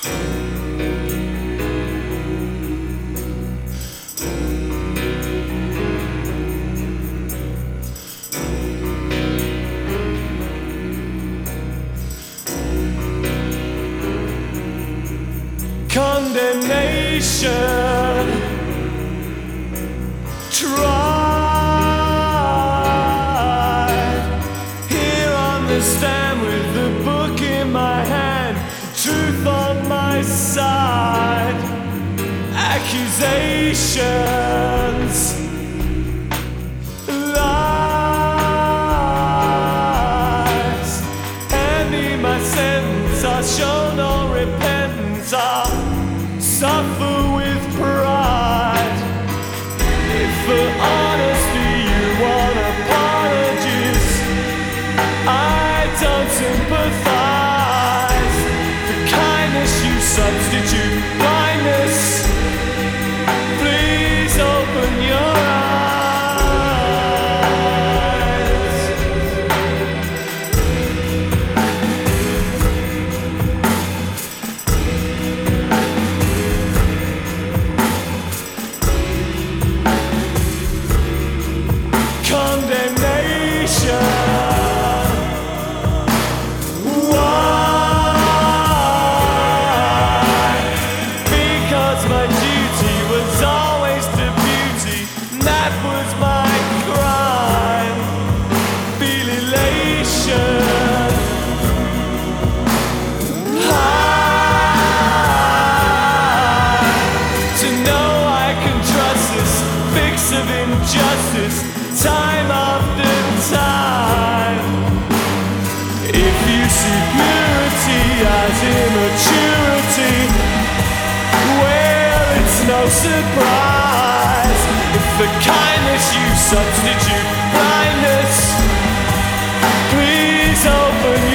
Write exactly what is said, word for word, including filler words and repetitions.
Condemnation, tried here on the stand with the book in my hand, truth on my side, accusations, lies, hand me my sentence, I show no repentance, I suffer with pride. If for honesty you want apologies, I don't sympathize. For kindness you substitute blindness. Please open your condemnation. Why? Because my duty was always to beauty, that was my crime. Feel elation, high, to know I can trust this fix of injustice time after time. If you see purity as immaturity, well, it's no surprise. If for kindness you substitute blindness, please open your